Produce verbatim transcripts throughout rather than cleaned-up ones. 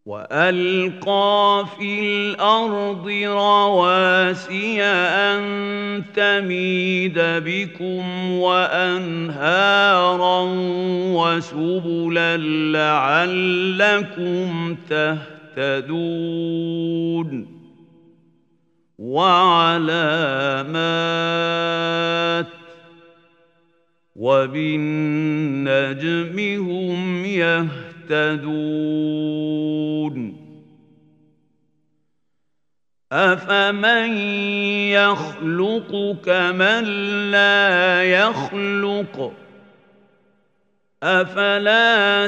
وألقى في الأرض رواسي أن تميد بكم وأنهارا وسبلا لعلكم تهتدون وعلامات وبالنجم هم يهتدون أفمن يخلق كمن لا يخلق أفلا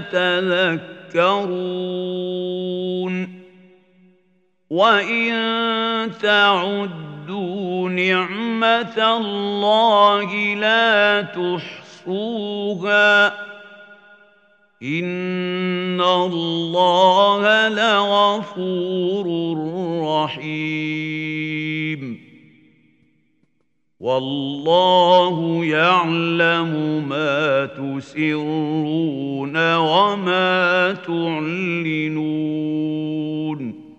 تذكرون وإن تعدوا نعمة الله لا تحصوها إن الله لغفور رحيم والله يعلم ما تسرون وما تعلنون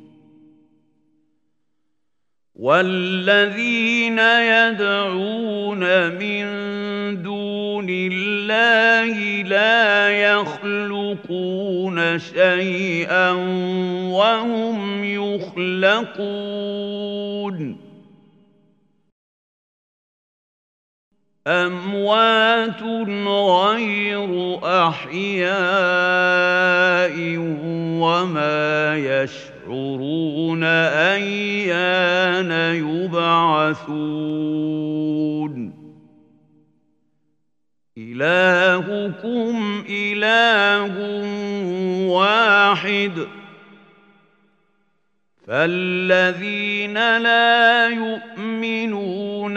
والذين يدعون من دون الله لا يخلقون شيئا وهم يخلقون أموات غير أحياء وما يشعرون أيان يبعثون إلهكم إله واحد فالذين لا يؤمنون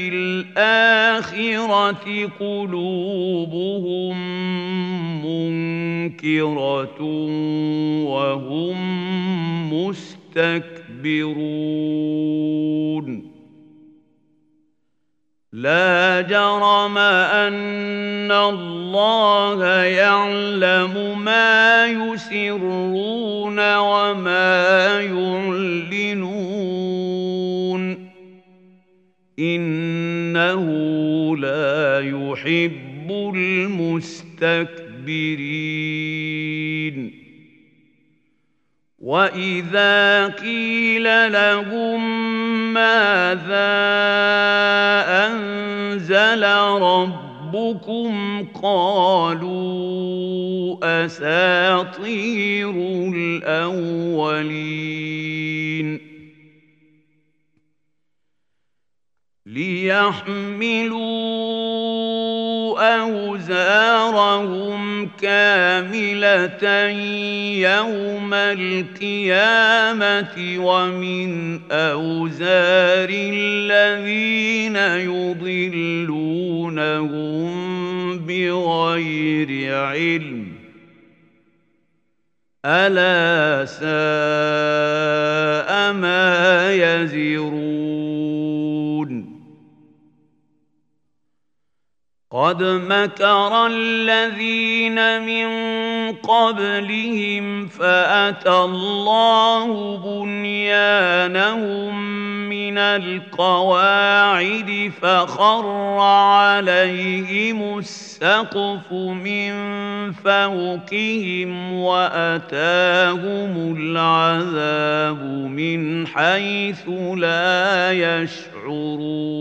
بالآخرة قلوبهم منكرة وهم مستكبرون لا جرم أن الله يعلم ما يسرون وما يعلنون إنه لا يحب المستكبرين وإذا قيل لهم ماذا أنزل ربكم قالوا أساطير الأولين ليحملوا أوزارهم كاملة يوم القيامة ومن أوزار الذين يضلونهم بغير علم ألا ساء ما يزرون قد مكر الذين من قبلهم فأتى الله بنيانهم من القواعد فخر عليهم السقف من فوقهم وأتاهم العذاب من حيث لا يشعرون